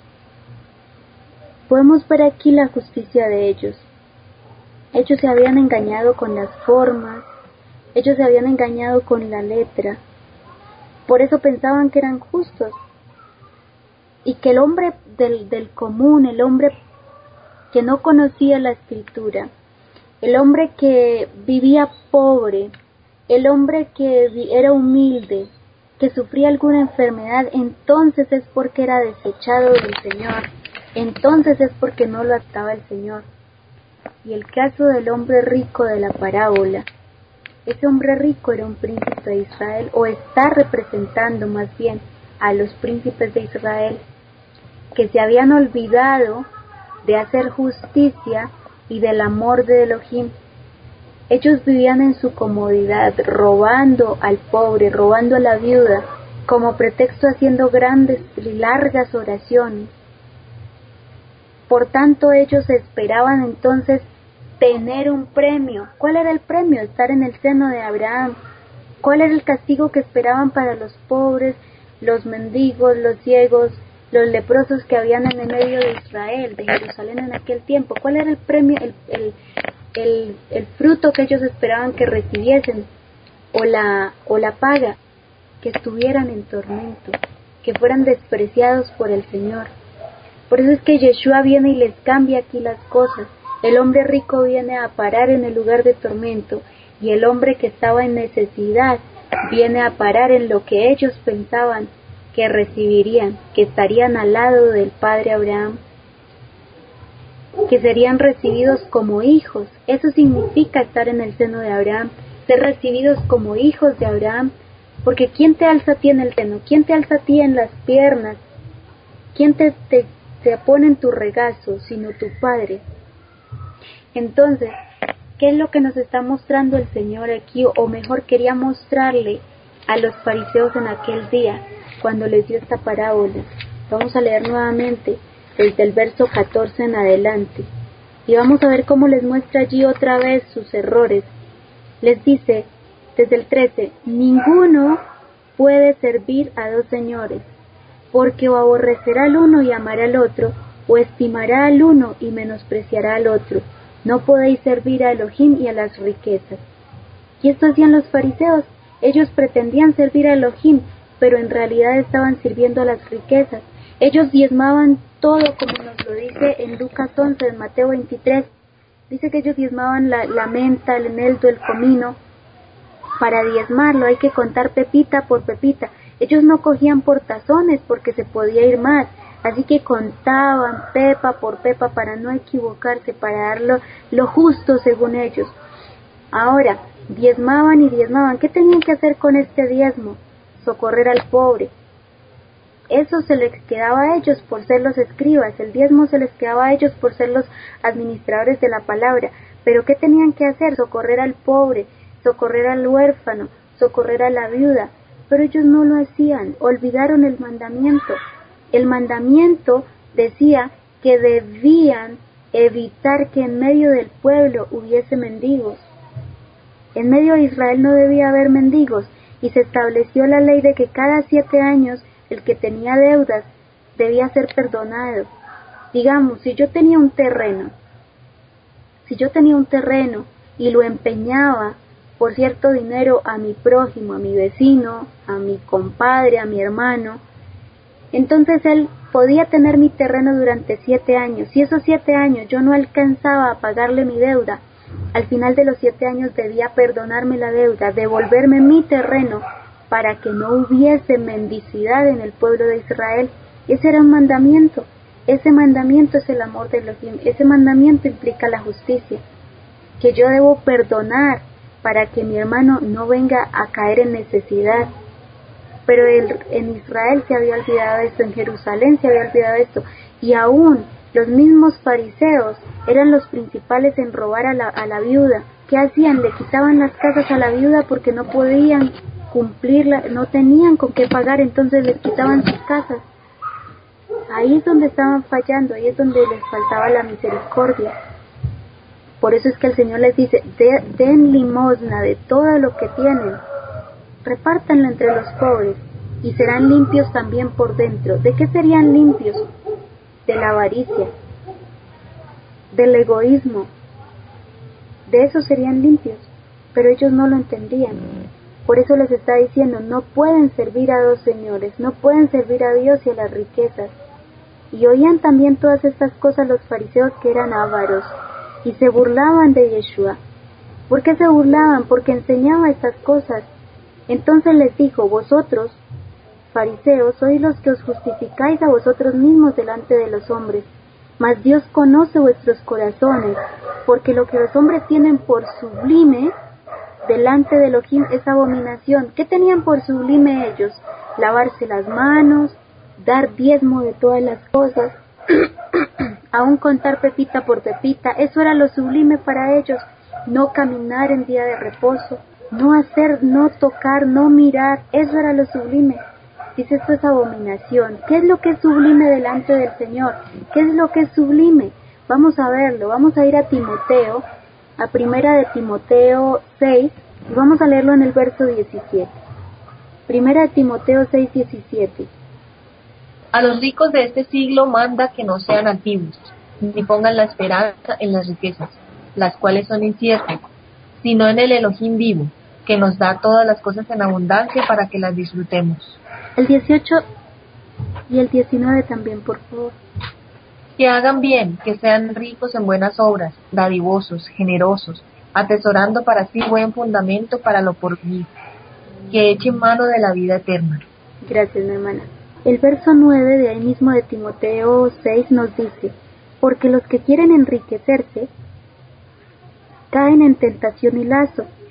Podemos ver aquí la justicia de ellos. Ellos se habían engañado con las formas, ellos se habían engañado con la letra, por eso pensaban que eran justos, y que el hombre del, del común, el hombre que no conocía la escritura, el hombre que vivía pobre, el hombre que era humilde, que sufría alguna enfermedad, entonces es porque era desechado del Señor, entonces es porque no lo ataba el Señor. Y el caso del hombre rico de la parábola, ese hombre rico era un príncipe de Israel, o está representando más bien a los príncipes de Israel, que se habían olvidado de hacer justicia y del amor de Elohim. Ellos vivían en su comodidad, robando al pobre, robando a la viuda, como pretexto haciendo grandes y largas oraciones. Por tanto, ellos esperaban entonces tener un premio. ¿Cuál era el premio? Estar en el seno de Abraham. ¿Cuál era el castigo que esperaban para los pobres, los mendigos, los ciegos, los leprosos que habían en el medio de Israel, de Jerusalén en aquel tiempo? ¿Cuál era el premio, el, el, el, el fruto que ellos esperaban que recibiesen? O la, o la paga, que estuvieran en tormento, que fueran despreciados por el Señor. Por eso es que Yeshua viene y les cambia aquí las cosas. El hombre rico viene a parar en el lugar de tormento, y el hombre que estaba en necesidad viene a parar en lo que ellos pensaban que recibirían, que estarían al lado del padre Abraham, que serían recibidos como hijos. Eso significa estar en el seno de Abraham, ser recibidos como hijos de Abraham, porque ¿quién te alza a ti en el seno? ¿Quién te alza a ti en las piernas? ¿Quién te, te, te pone en tu regazo, sino tu Padre? Entonces, ¿qué es lo que nos está mostrando el Señor aquí? O mejor, quería mostrarle a los fariseos en aquel día, cuando les dio esta parábola. Vamos a leer nuevamente desde el verso catorce en adelante. Y vamos a ver cómo les muestra allí otra vez sus errores. Les dice, desde el trece, ninguno puede servir a dos señores, porque o aborrecerá al uno y amará al otro, o estimará al uno y menospreciará al otro. No podéis servir a Elohim y a las riquezas. Y esto hacían los fariseos. Ellos pretendían servir a Elohim, pero en realidad estaban sirviendo a las riquezas. Ellos diezmaban todo, como nos lo dice en Lucas once, en Mateo veintitrés. Dice que ellos diezmaban la, la menta, el eneldo, el comino. Para diezmarlo hay que contar pepita por pepita. Ellos no cogían por tazones porque se podía ir más. Así que contaban pepa por pepa para no equivocarse, para dar lo, lo justo según ellos. Ahora, diezmaban y diezmaban. ¿Qué tenían que hacer con este diezmo? Socorrer al pobre. Eso se les quedaba a ellos por ser los escribas, el diezmo se les quedaba a ellos por ser los administradores de la palabra. Pero ¿qué tenían que hacer? Socorrer al pobre, socorrer al huérfano, socorrer a la viuda. Pero ellos no lo hacían, olvidaron el mandamiento. El mandamiento decía que debían evitar que en medio del pueblo hubiese mendigos. En medio de Israel no debía haber mendigos, y se estableció la ley de que cada siete años el que tenía deudas debía ser perdonado. Digamos, si yo tenía un terreno, si yo tenía un terreno y lo empeñaba por cierto dinero a mi prójimo, a mi vecino, a mi compadre, a mi hermano, entonces él podía tener mi terreno durante siete años. Si esos siete años yo no alcanzaba a pagarle mi deuda, al final de los siete años debía perdonarme la deuda, devolverme mi terreno, para que no hubiese mendicidad en el pueblo de Israel. Ese era un mandamiento. Ese mandamiento es el amor de Elohim. Ese mandamiento implica la justicia, que yo debo perdonar para que mi hermano no venga a caer en necesidad. Pero el, en Israel se había olvidado esto, en Jerusalén se había olvidado esto, y aún los mismos fariseos eran los principales en robar a la, a la viuda. ¿Qué hacían? Le quitaban las casas a la viuda porque no podían cumplirla, no tenían con qué pagar, entonces les quitaban sus casas. Ahí es donde estaban fallando, ahí es donde les faltaba la misericordia. Por eso es que el Señor les dice, de, den limosna de todo lo que tienen, repártanlo entre los pobres, y serán limpios también por dentro. ¿De qué serían limpios? De la avaricia, del egoísmo, de eso serían limpios, pero ellos no lo entendían. Por eso les está diciendo, no pueden servir a dos señores, no pueden servir a Dios y a las riquezas. Y oían también todas estas cosas los fariseos, que eran ávaros, y se burlaban de Yeshua. ¿Por qué se burlaban? Porque enseñaba estas cosas. Entonces les dijo, vosotros, fariseos, sois los que os justificáis a vosotros mismos delante de los hombres, mas Dios conoce vuestros corazones, porque lo que los hombres tienen por sublime delante de Elohim es abominación. ¿Qué tenían por sublime ellos? Lavarse las manos, dar diezmo de todas las cosas, aún contar pepita por pepita. Eso era lo sublime para ellos. No caminar en día de reposo, no hacer, no tocar, no mirar, eso era lo sublime. Dice, esto es abominación. ¿Qué es lo que es sublime delante del Señor? ¿Qué es lo que es sublime? Vamos a verlo, vamos a ir a Timoteo, a primera de Timoteo seis, y vamos a leerlo en el verso diecisiete. Primera de Timoteo seis, diecisiete. A los ricos de este siglo manda que no sean altivos, ni pongan la esperanza en las riquezas, las cuales son inciertas, sino en el Elohim vivo, que nos da todas las cosas en abundancia para que las disfrutemos. El dieciocho y el diecinueve también, por favor. Que hagan bien, que sean ricos en buenas obras, dadivosos, generosos, atesorando para sí buen fundamento para lo porvenir, que echen mano de la vida eterna. Gracias, mi hermana. El verso nueve de ahí mismo de Timoteo seis nos dice, porque los que quieren enriquecerse caen en tentación y lazo,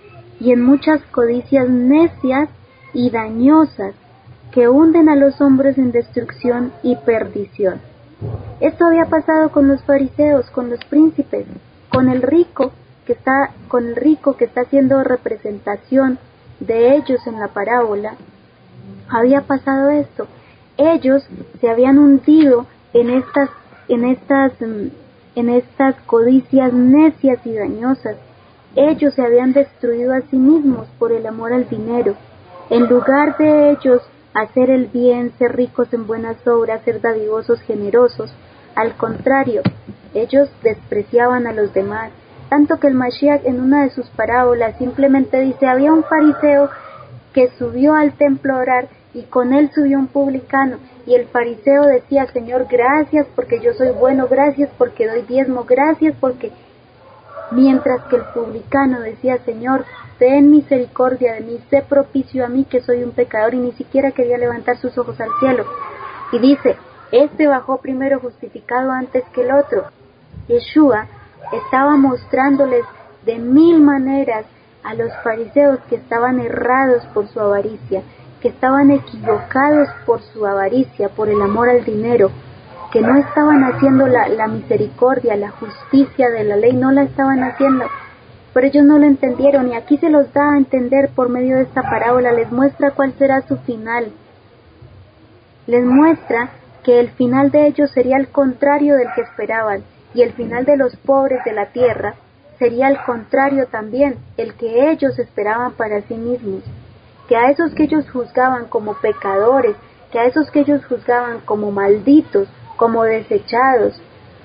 y en muchas codicias necias y dañosas que hunden a los hombres en destrucción y perdición. Esto había pasado con los fariseos, con los príncipes, con el rico que está, con el rico que está haciendo representación de ellos en la parábola. Había pasado esto. Ellos se habían hundido en estas, en estas, en estas codicias necias y dañosas. Ellos se habían destruido a sí mismos por el amor al dinero. En lugar de ellos hacer el bien, ser ricos en buenas obras, ser dadivosos, generosos, al contrario, ellos despreciaban a los demás, tanto que el Mashiach en una de sus parábolas simplemente dice, había un fariseo que subió al templo a orar y con él subió un publicano, y el fariseo decía, Señor, gracias porque yo soy bueno, gracias porque doy diezmo, gracias porque... Mientras que el publicano decía, Señor, ten misericordia de mí, sé propicio a mí que soy un pecador, y ni siquiera quería levantar sus ojos al cielo. Y dice, este bajó primero justificado antes que el otro. Yeshua estaba mostrándoles de mil maneras a los fariseos que estaban errados por su avaricia, que estaban equivocados por su avaricia, por el amor al dinero, que no estaban haciendo la, la misericordia, la justicia de la ley, no la estaban haciendo, pero ellos no lo entendieron, y aquí se los da a entender por medio de esta parábola, les muestra cuál será su final, les muestra que el final de ellos sería el contrario del que esperaban, y el final de los pobres de la tierra sería el contrario también, el que ellos esperaban para sí mismos, que a esos que ellos juzgaban como pecadores, que a esos que ellos juzgaban como malditos, como desechados,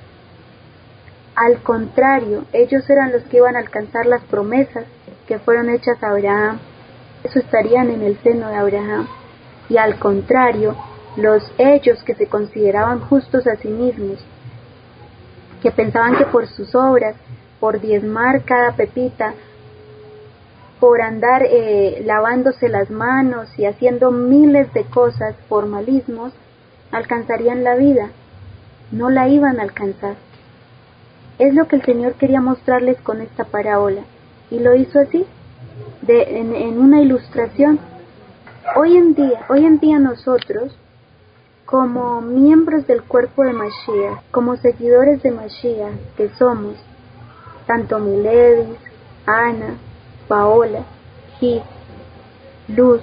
al contrario, ellos eran los que iban a alcanzar las promesas que fueron hechas a Abraham, eso estarían en el seno de Abraham, y al contrario, los ellos que se consideraban justos a sí mismos, que pensaban que por sus obras, por diezmar cada pepita, por andar eh, lavándose las manos y haciendo miles de cosas, formalismos, alcanzarían la vida. No la iban a alcanzar. Es lo que el Señor quería mostrarles con esta parábola, y lo hizo así, de, en, en una ilustración. Hoy en día, hoy en día nosotros, como miembros del cuerpo de Mashiach, como seguidores de Mashiach que somos, tanto Miledis, Ana, Paola, Gis, Luz,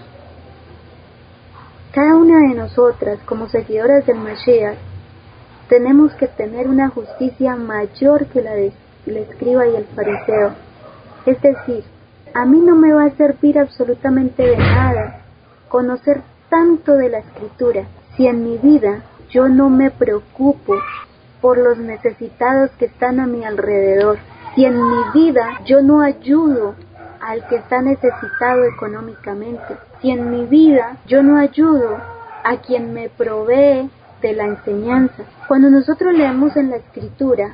cada una de nosotras como seguidoras del Mashiach, tenemos que tener una justicia mayor que la del escriba y el fariseo. Es decir, a mí no me va a servir absolutamente de nada conocer tanto de la escritura si en mi vida yo no me preocupo por los necesitados que están a mi alrededor, si en mi vida yo no ayudo al que está necesitado económicamente, si en mi vida yo no ayudo a quien me provee de la enseñanza. Cuando nosotros leemos en la escritura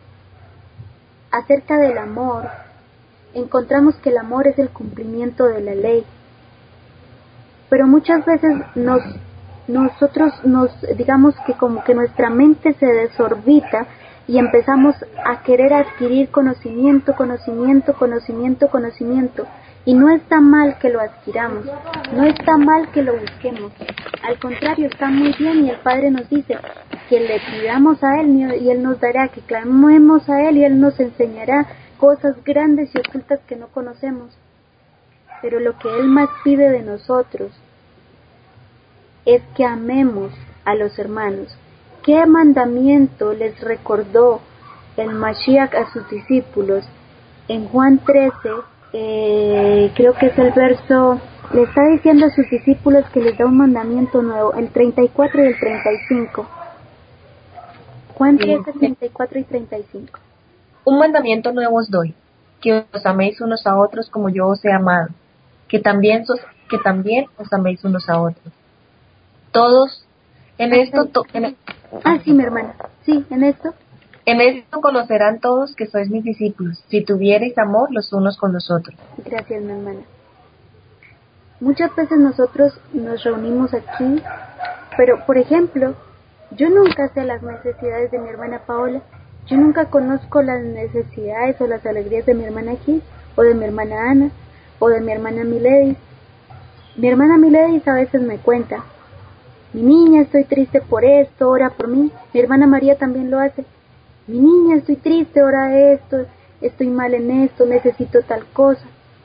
acerca del amor, encontramos que el amor es el cumplimiento de la ley, pero muchas veces nos nosotros nos digamos que como que nuestra mente se desorbita y empezamos a querer adquirir conocimiento, conocimiento, conocimiento, conocimiento, y no está mal que lo adquiramos, no está mal que lo busquemos, al contrario, está muy bien, y el Padre nos dice que le pidamos a Él y Él nos dará, que clamemos a Él y Él nos enseñará cosas grandes y ocultas que no conocemos. Pero lo que Él más pide de nosotros es que amemos a los hermanos. ¿Qué mandamiento les recordó el Mashiach a sus discípulos? En Juan trece, eh, creo que es el verso, le está diciendo a sus discípulos que les da un mandamiento nuevo, el treinta y cuatro y el treinta y cinco. Juan trece, treinta y cuatro y treinta y cinco. Un mandamiento nuevo os doy, que os améis unos a otros como yo os he amado, que también, sos, que también os améis unos a otros. Todos, en esto... To, en, ah, sí, mi hermana, sí, en esto. En esto conocerán todos que sois mis discípulos, si tuviereis amor los unos con los otros. Gracias, mi hermana. Muchas veces nosotros nos reunimos aquí, pero, por ejemplo, yo nunca sé las necesidades de mi hermana Paola, yo nunca conozco las necesidades o las alegrías de mi hermana Gis o de mi hermana Ana, o de mi hermana Miledis. Mi hermana Miledis a veces me cuenta: mi niña, estoy triste por esto, ora por mí. Mi hermana María también lo hace: mi niña, estoy triste, ora esto, estoy mal en esto, necesito tal cosa.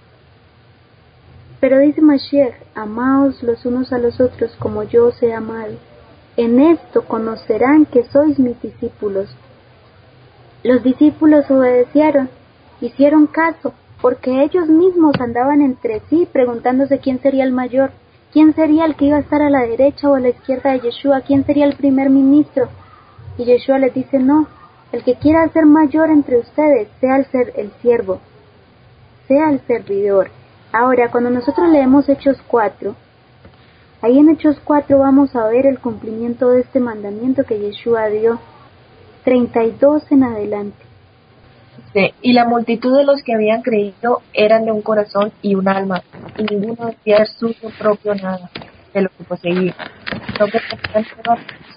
Pero dice Mashiach: amaos los unos a los otros como yo os he amado. En esto conocerán que sois mis discípulos. Los discípulos obedecieron, hicieron caso, porque ellos mismos andaban entre sí preguntándose quién sería el mayor, quién sería el que iba a estar a la derecha o a la izquierda de Yeshua, quién sería el primer ministro. Y Yeshua les dice: no, el que quiera ser mayor entre ustedes, sea el, ser, el siervo, sea el servidor. Ahora, cuando nosotros leemos Hechos cuatro, ahí en Hechos cuatro vamos a ver el cumplimiento de este mandamiento que Yeshua dio, treinta y dos en adelante. Sí, y la multitud de los que habían creído eran de un corazón y un alma, y ninguno decía ser suyo propio nada de lo que poseía, sino que tenían toda.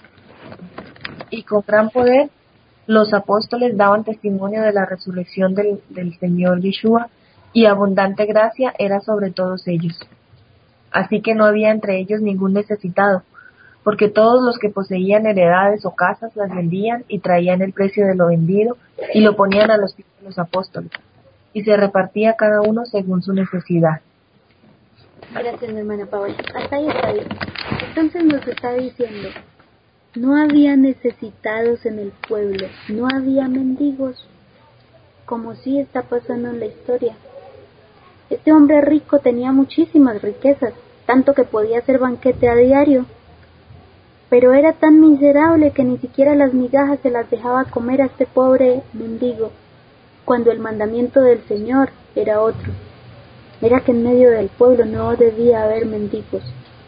Y con gran poder los apóstoles daban testimonio de la resurrección del, del Señor Yeshua, y abundante gracia era sobre todos ellos. Así que no había entre ellos ningún necesitado, porque todos los que poseían heredades o casas las vendían y traían el precio de lo vendido y lo ponían a los pies de los apóstoles, y se repartía cada uno según su necesidad. Gracias, mi hermana Paola. Hasta ahí está bien. Entonces nos está diciendo: no había necesitados en el pueblo, no había mendigos, como sí está pasando en la historia. Este hombre rico tenía muchísimas riquezas, tanto que podía hacer banquete a diario, pero era tan miserable que ni siquiera las migajas se las dejaba comer a este pobre mendigo, cuando el mandamiento del Señor era otro: era que en medio del pueblo no debía haber mendigos,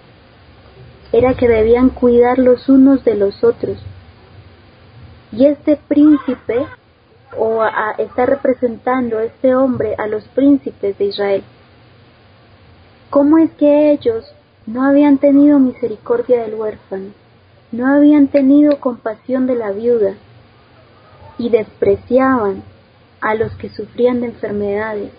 era que debían cuidar los unos de los otros. Y este príncipe, o a, a, está representando este hombre a los príncipes de Israel. ¿Cómo es que ellos no habían tenido misericordia del huérfano, no habían tenido compasión de la viuda, y despreciaban a los que sufrían de enfermedades?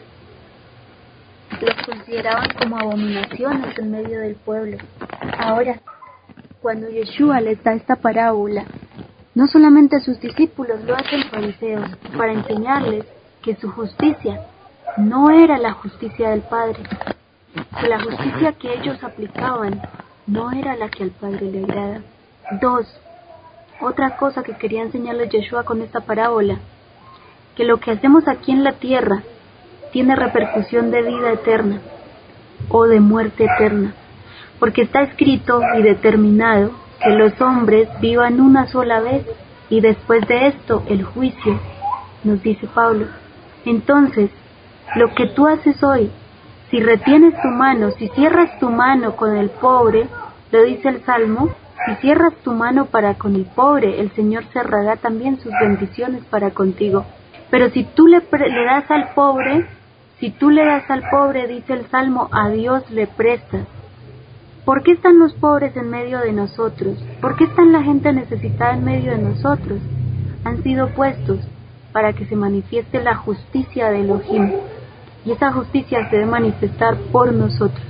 Los consideraban como abominaciones en medio del pueblo. Ahora, cuando Yeshua les da esta parábola, no solamente a sus discípulos, lo hacen fariseos, para enseñarles que su justicia no era la justicia del Padre, que la justicia que ellos aplicaban no era la que al Padre le agrada. Dos, otra cosa que quería enseñarles Yeshua con esta parábola: que lo que hacemos aquí en la tierra tiene repercusión de vida eterna o de muerte eterna, porque está escrito y determinado que los hombres vivan una sola vez y después de esto el juicio, nos dice Pablo. Entonces, lo que tú haces hoy, si retienes tu mano, si cierras tu mano con el pobre, lo dice el Salmo, si cierras tu mano para con el pobre, el Señor cerrará también sus bendiciones para contigo. Pero si tú le, le das al pobre, si tú le das al pobre, dice el Salmo, a Dios le prestas. ¿Por qué están los pobres en medio de nosotros? ¿Por qué está la gente necesitada en medio de nosotros? Han sido puestos para que se manifieste la justicia de Elohim, y esa justicia se debe manifestar por nosotros.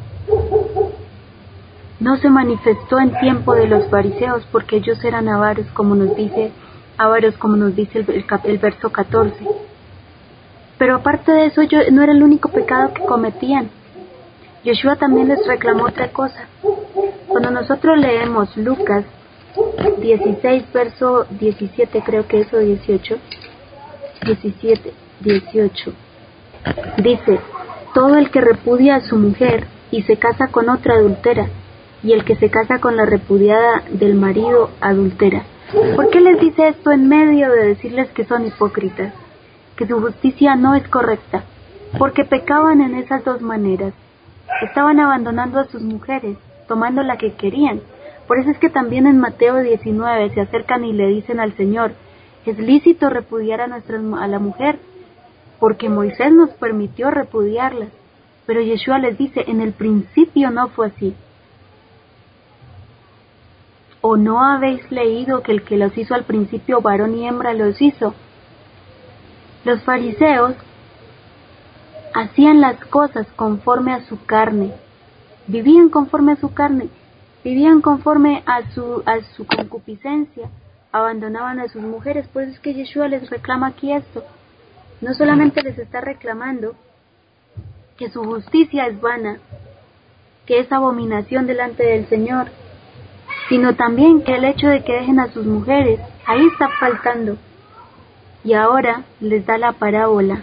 No se manifestó en tiempo de los fariseos porque ellos eran avaros, como nos dice avaros, como nos dice el, el, el verso catorce. Pero aparte de eso, yo, no era el único pecado que cometían. Yeshua también les reclamó otra cosa. Cuando nosotros leemos Lucas dieciséis, verso diecisiete, creo que es, o dieciocho, diecisiete, dieciocho, dice: todo el que repudia a su mujer y se casa con otra adultera, y el que se casa con la repudiada del marido adultera. ¿Por qué les dice esto en medio de decirles que son hipócritas, que su justicia no es correcta? Porque pecaban en esas dos maneras. Estaban abandonando a sus mujeres, tomando la que querían. Por eso es que también en Mateo diecinueve se acercan y le dicen al Señor: es lícito repudiar a, nuestra, a la mujer, porque Moisés nos permitió repudiarlas. Pero Yeshua les dice: en el principio no fue así. ¿O no habéis leído que el que los hizo al principio varón y hembra los hizo? Los fariseos hacían las cosas conforme a su carne, vivían conforme a su carne, vivían conforme a su, a su concupiscencia, abandonaban a sus mujeres. Por eso es que Yeshua les reclama aquí esto. No solamente les está reclamando que su justicia es vana, que es abominación delante del Señor, sino también que el hecho de que dejen a sus mujeres, ahí está faltando. Y ahora les da la parábola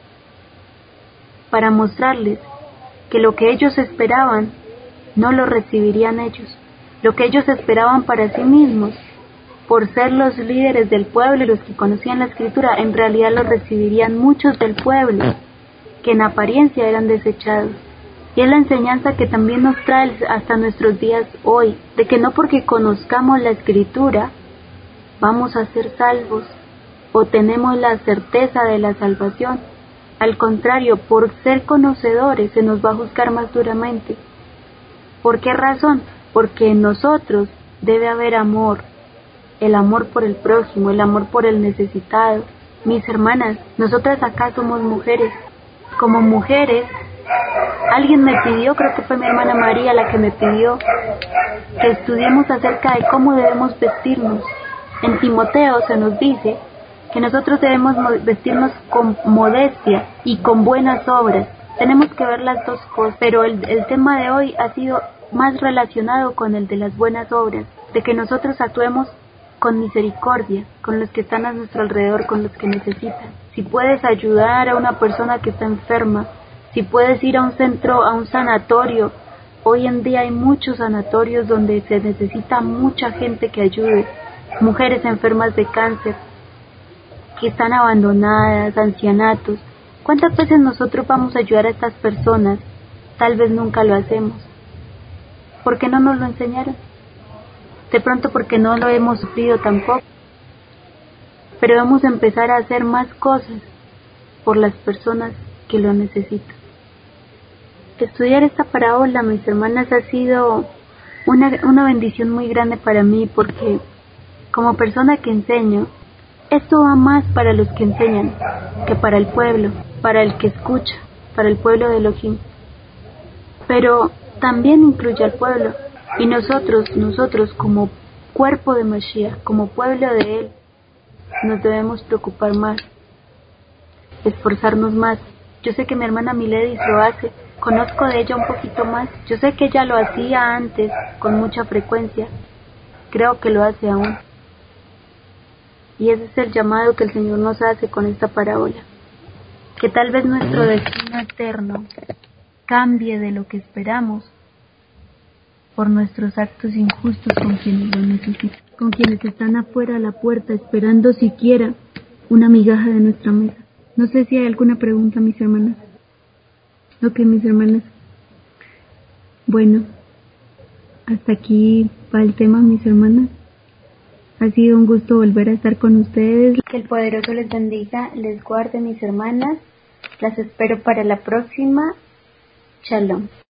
para mostrarles que lo que ellos esperaban no lo recibirían ellos, lo que ellos esperaban para sí mismos, por ser los líderes del pueblo y los que conocían la Escritura, en realidad lo recibirían muchos del pueblo, que en apariencia eran desechados. Y es la enseñanza que también nos trae hasta nuestros días hoy, de que no porque conozcamos la Escritura vamos a ser salvos o tenemos la certeza de la salvación. Al contrario, por ser conocedores se nos va a juzgar más duramente. ¿Por qué razón? Porque en nosotros debe haber amor, el amor por el prójimo, el amor por el necesitado. Mis hermanas, nosotras acá somos mujeres. Como mujeres, alguien me pidió, creo que fue mi hermana María la que me pidió, que estudiemos acerca de cómo debemos vestirnos. En Timoteo se nos dice que nosotros debemos vestirnos con modestia y con buenas obras. Tenemos que ver las dos cosas, pero el, el tema de hoy ha sido más relacionado con el de las buenas obras, de que nosotros actuemos con misericordia, con los que están a nuestro alrededor, con los que necesitan. Si puedes ayudar a una persona que está enferma, si puedes ir a un centro, a un sanatorio, hoy en día hay muchos sanatorios donde se necesita mucha gente que ayude, mujeres enfermas de cáncer, que están abandonadas, ancianatos. ¿Cuántas veces nosotros vamos a ayudar a estas personas? Tal vez nunca lo hacemos. ¿Por qué no nos lo enseñaron? De pronto porque no lo hemos sufrido tampoco. Pero vamos a empezar a hacer más cosas por las personas que lo necesitan. Estudiar esta parábola, mis hermanas, ha sido una, una bendición muy grande para mí, porque como persona que enseño, esto va más para los que enseñan que para el pueblo, para el que escucha, para el pueblo de Elohim. Pero también incluye al pueblo, y nosotros, nosotros como cuerpo de Mashiach, como pueblo de Él, nos debemos preocupar más, esforzarnos más. Yo sé que mi hermana Miledis lo hace, conozco de ella un poquito más, yo sé que ella lo hacía antes con mucha frecuencia, creo que lo hace aún. Y ese es el llamado que el Señor nos hace con esta parábola. Que tal vez nuestro destino eterno cambie de lo que esperamos por nuestros actos injustos con quienes lo necesitan, con quienes están afuera a la puerta esperando siquiera una migaja de nuestra mesa. No sé si hay alguna pregunta, mis hermanas. Ok, mis hermanas. Bueno, hasta aquí va el tema, mis hermanas. Ha sido un gusto volver a estar con ustedes. Que el poderoso les bendiga, les guarde, mis hermanas. Las espero para la próxima. Shalom.